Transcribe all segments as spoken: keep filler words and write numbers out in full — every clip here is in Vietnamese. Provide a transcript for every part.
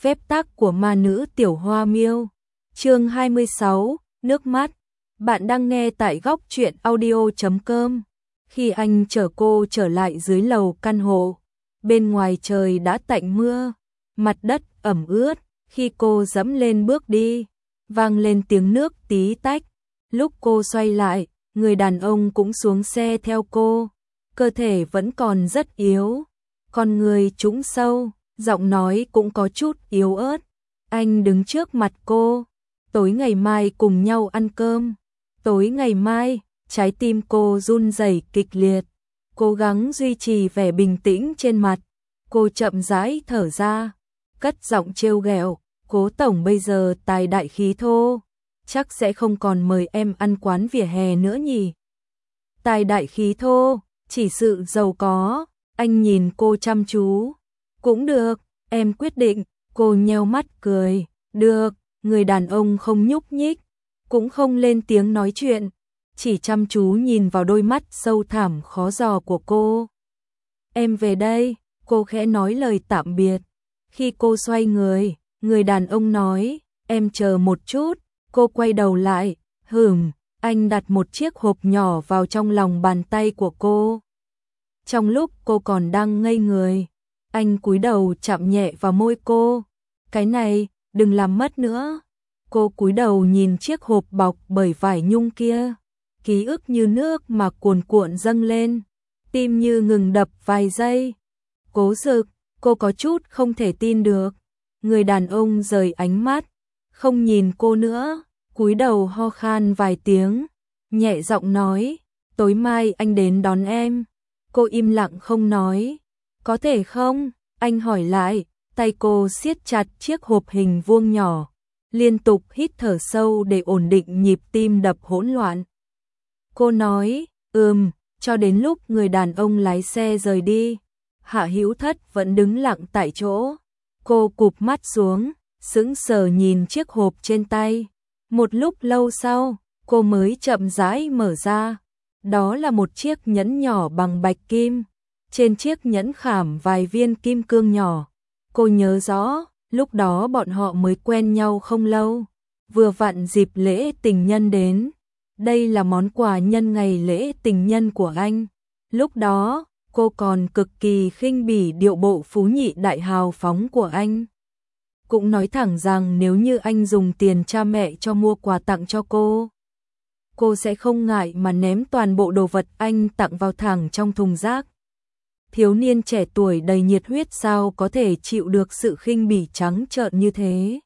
Phép tắc của ma nữ Tiểu Hoa Miêu. Chương hai mươi sáu, nước mắt. Bạn đang nghe tại góc truyện audio chấm com. Khi anh chở cô trở lại dưới lầu căn hộ, bên ngoài trời đã tạnh mưa, mặt đất ẩm ướt. Khi cô dẫm lên bước đi, vang lên tiếng nước tí tách. Lúc cô xoay lại, người đàn ông cũng xuống xe theo cô. Cơ thể vẫn còn rất yếu, con người trũng sâu, giọng nói cũng có chút yếu ớt. Anh đứng trước mặt cô. Tối ngày mai cùng nhau ăn cơm. Tối ngày mai, trái tim cô run rẩy kịch liệt, cố gắng duy trì vẻ bình tĩnh trên mặt. Cô chậm rãi thở ra, cất giọng trêu ghẹo, Cố tổng bây giờ tài đại khí thô, chắc sẽ không còn mời em ăn quán vỉa hè nữa nhỉ. Tài đại khí thô, chỉ sự giàu có. Anh nhìn cô chăm chú. Cũng được, em quyết định. Cô nheo mắt cười. Được. Người đàn ông không nhúc nhích, cũng không lên tiếng nói chuyện, chỉ chăm chú nhìn vào đôi mắt sâu thẳm khó dò của cô. Em về đây. Cô khẽ nói lời tạm biệt. Khi cô xoay người, người đàn ông nói, em chờ một chút. Cô quay đầu lại. Hửm. Anh đặt một chiếc hộp nhỏ vào trong lòng bàn tay của cô. Trong lúc cô còn đang ngây người, anh cúi đầu chạm nhẹ vào môi cô. Cái này, đừng làm mất nữa. Cô cúi đầu nhìn chiếc hộp bọc bởi vải nhung kia. Ký ức như nước mà cuồn cuộn dâng lên. Tim như ngừng đập vài giây. Cố Dực, cô có chút không thể tin được. Người đàn ông rời ánh mắt, không nhìn cô nữa, cúi đầu ho khan vài tiếng, nhẹ giọng nói, tối mai anh đến đón em. Cô im lặng không nói. Có thể không? Anh hỏi lại. Tay cô siết chặt chiếc hộp hình vuông nhỏ, liên tục hít thở sâu để ổn định nhịp tim đập hỗn loạn. Cô nói, ừm, cho đến lúc người đàn ông lái xe rời đi. Hạ Hữu Thất vẫn đứng lặng tại chỗ. Cô cụp mắt xuống, sững sờ nhìn chiếc hộp trên tay. Một lúc lâu sau, cô mới chậm rãi mở ra. Đó là một chiếc nhẫn nhỏ bằng bạch kim. Trên chiếc nhẫn khảm vài viên kim cương nhỏ. Cô nhớ rõ, lúc đó bọn họ mới quen nhau không lâu. Vừa vặn dịp lễ tình nhân đến. Đây là món quà nhân ngày lễ tình nhân của anh. Lúc đó, cô còn cực kỳ khinh bỉ điệu bộ phú nhị đại hào phóng của anh. Cũng nói thẳng rằng nếu như anh dùng tiền cha mẹ cho mua quà tặng cho cô, cô sẽ không ngại mà ném toàn bộ đồ vật anh tặng vào thẳng trong thùng rác. Thiếu niên trẻ tuổi đầy nhiệt huyết sao có thể chịu được sự khinh bỉ trắng trợn như thế.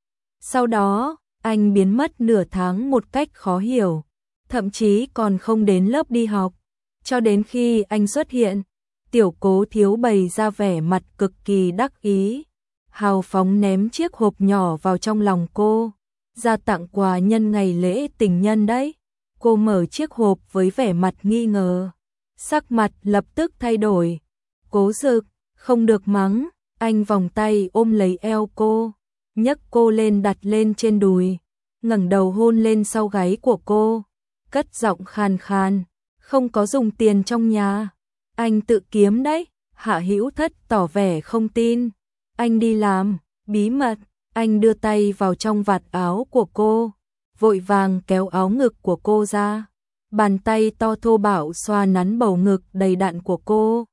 Sau đó, anh biến mất nửa tháng một cách khó hiểu, thậm chí còn không đến lớp đi học. Cho đến khi anh xuất hiện, Tiểu Cố Thiếu bày ra vẻ mặt cực kỳ đắc ý, hào phóng ném chiếc hộp nhỏ vào trong lòng cô. Ra tặng quà nhân ngày lễ tình nhân đấy. Cô mở chiếc hộp với vẻ mặt nghi ngờ. Sắc mặt lập tức thay đổi. Cố Dực, không được mắng. Anh vòng tay ôm lấy eo cô, nhấc cô lên đặt lên trên đùi, ngẩng đầu hôn lên sau gáy của cô, cất giọng khàn khàn, không có dùng tiền trong nhà. Anh tự kiếm đấy. Hạ Hữu Thất tỏ vẻ không tin. Anh đi làm, bí mật. Anh đưa tay vào trong vạt áo của cô, vội vàng kéo áo ngực của cô ra. Bàn tay to thô bạo xoa nắn bầu ngực đầy đặn của cô.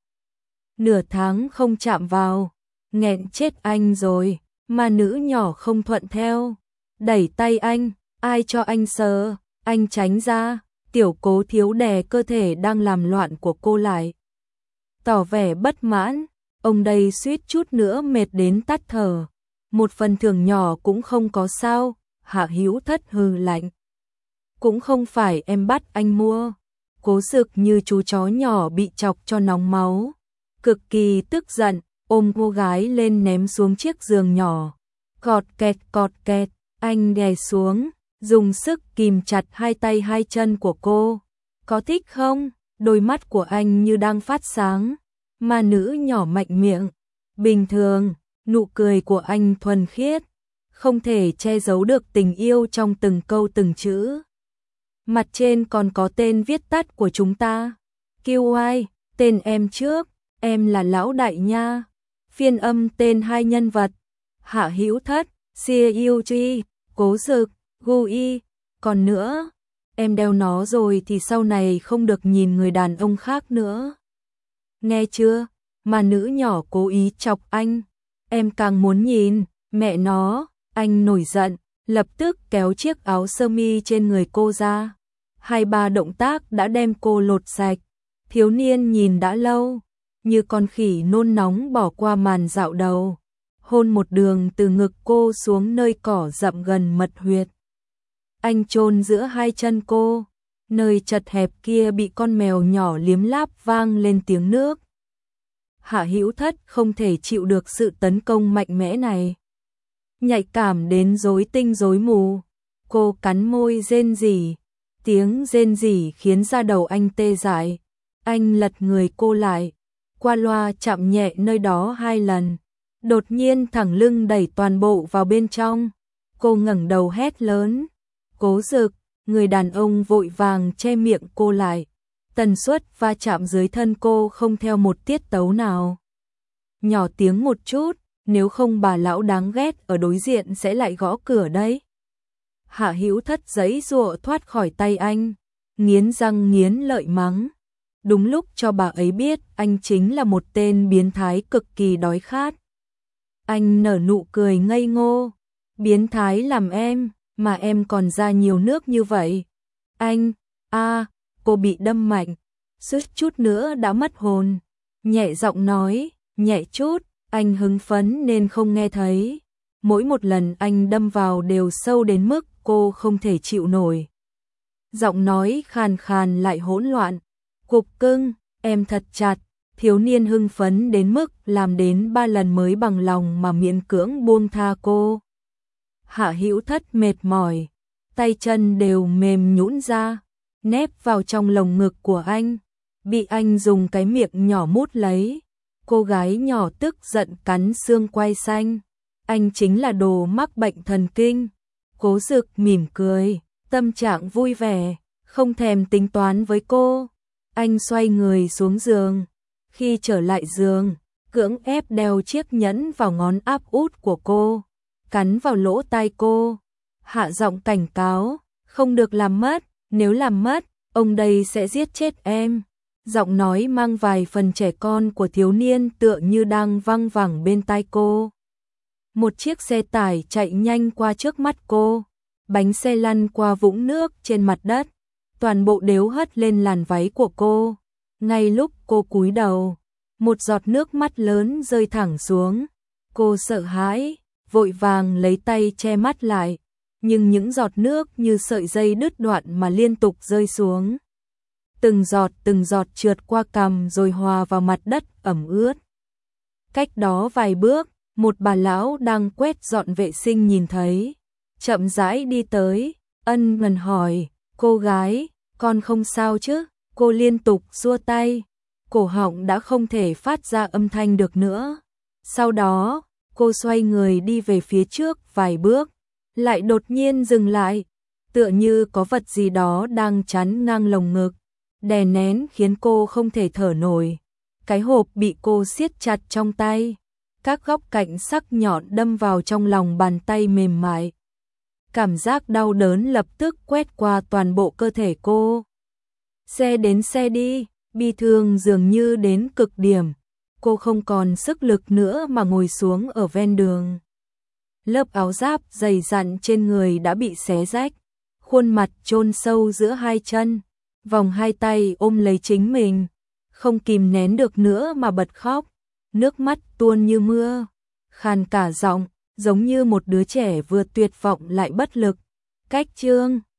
Nửa tháng không chạm vào, nghẹn chết anh rồi. Mà nữ nhỏ không thuận theo, đẩy tay anh. Ai cho anh sờ? Anh tránh ra. Tiểu Cố Thiếu đè cơ thể đang làm loạn của cô lại, tỏ vẻ bất mãn. Ông đây suýt chút nữa mệt đến tắt thở. Một phần thưởng nhỏ cũng không có sao. Hạ Hữu Thất hừ lạnh. Cũng không phải em bắt anh mua. Cố Dực như chú chó nhỏ bị chọc cho nóng máu, cực kỳ tức giận, ôm cô gái lên ném xuống chiếc giường nhỏ. Cọt kẹt cọt kẹt, anh đè xuống, dùng sức kìm chặt hai tay hai chân của cô. Có thích không? Đôi mắt của anh như đang phát sáng. Mà nữ nhỏ mạnh miệng. Bình thường, nụ cười của anh thuần khiết, không thể che giấu được tình yêu trong từng câu từng chữ. Mặt trên còn có tên viết tắt của chúng ta. Kiêu ai, tên em trước, em là Lão Đại nha. Phiên âm tên hai nhân vật. Hạ Hữu Thất, Xia Yêu Truy, Cố Dực, Gu Y, còn nữa, em đeo nó rồi thì sau này không được nhìn người đàn ông khác nữa. Nghe chưa? Mà nữ nhỏ cố ý chọc anh. Em càng muốn nhìn, mẹ nó, anh nổi giận, lập tức kéo chiếc áo sơ mi trên người cô ra. Hai ba động tác đã đem cô lột sạch. Thiếu niên nhìn đã lâu, như con khỉ nôn nóng bỏ qua màn dạo đầu. Hôn một đường từ ngực cô xuống nơi cỏ rậm gần mật huyệt. Anh chôn giữa hai chân cô, nơi chật hẹp kia bị con mèo nhỏ liếm láp vang lên tiếng nước. Hạ Hữu Thất không thể chịu được sự tấn công mạnh mẽ này. Nhạy cảm đến rối tinh rối mù, cô cắn môi rên rỉ, tiếng rên rỉ khiến da đầu anh tê dại. Anh lật người cô lại, qua loa chạm nhẹ nơi đó hai lần, đột nhiên thẳng lưng đẩy toàn bộ vào bên trong. Cô ngẩng đầu hét lớn, Cố Dực, người đàn ông vội vàng che miệng cô lại. Tần suất va chạm dưới thân cô không theo một tiết tấu nào. Nhỏ tiếng một chút, nếu không bà lão đáng ghét ở đối diện sẽ lại gõ cửa đấy. Hạ Hữu Thất giãy giụa thoát khỏi tay anh, nghiến răng nghiến lợi mắng. Đúng lúc cho bà ấy biết anh chính là một tên biến thái cực kỳ đói khát. Anh nở nụ cười ngây ngô, biến thái làm em, mà em còn ra nhiều nước như vậy. Anh, a, cô bị đâm mạnh, suýt chút nữa đã mất hồn. Nhẹ giọng nói, nhẹ chút, anh hứng phấn nên không nghe thấy. Mỗi một lần anh đâm vào đều sâu đến mức cô không thể chịu nổi. Giọng nói khàn khàn lại hỗn loạn. Cục cưng, em thật chặt. Thiếu niên hưng phấn đến mức làm đến ba lần mới bằng lòng mà miễn cưỡng buông tha cô. Hạ Hữu Thất mệt mỏi, tay chân đều mềm nhũn ra, nép vào trong lồng ngực của anh, bị anh dùng cái miệng nhỏ mút lấy. Cô gái nhỏ tức giận cắn xương quai xanh. Anh chính là đồ mắc bệnh thần kinh. Cố Dực mỉm cười, tâm trạng vui vẻ, không thèm tính toán với cô. Anh xoay người xuống giường. Khi trở lại giường, cưỡng ép đeo chiếc nhẫn vào ngón áp út của cô, cắn vào lỗ tai cô, hạ giọng cảnh cáo, không được làm mất, nếu làm mất, ông đây sẽ giết chết em. Giọng nói mang vài phần trẻ con của thiếu niên tựa như đang văng vẳng bên tai cô. Một chiếc xe tải chạy nhanh qua trước mắt cô, bánh xe lăn qua vũng nước trên mặt đất, toàn bộ đều hất lên làn váy của cô. Ngay lúc cô cúi đầu, một giọt nước mắt lớn rơi thẳng xuống. Cô sợ hãi, vội vàng lấy tay che mắt lại, nhưng những giọt nước như sợi dây đứt đoạn mà liên tục rơi xuống. Từng giọt từng giọt trượt qua cằm rồi hòa vào mặt đất ẩm ướt. Cách đó vài bước, một bà lão đang quét dọn vệ sinh nhìn thấy, chậm rãi đi tới, ân cần hỏi, cô gái, con không sao chứ? Cô liên tục xua tay, cổ họng đã không thể phát ra âm thanh được nữa. Sau đó, cô xoay người đi về phía trước vài bước, lại đột nhiên dừng lại, tựa như có vật gì đó đang chắn ngang lồng ngực, đè nén khiến cô không thể thở nổi. Cái hộp bị cô siết chặt trong tay, các góc cạnh sắc nhọn đâm vào trong lòng bàn tay mềm mại. Cảm giác đau đớn lập tức quét qua toàn bộ cơ thể cô. Xe đến xe đi, bi thương dường như đến cực điểm. Cô không còn sức lực nữa mà ngồi xuống ở ven đường. Lớp áo giáp dày dặn trên người đã bị xé rách, khuôn mặt chôn sâu giữa hai chân, vòng hai tay ôm lấy chính mình, không kìm nén được nữa mà bật khóc, nước mắt tuôn như mưa, khàn cả giọng, giống như một đứa trẻ vừa tuyệt vọng lại bất lực. Cách chương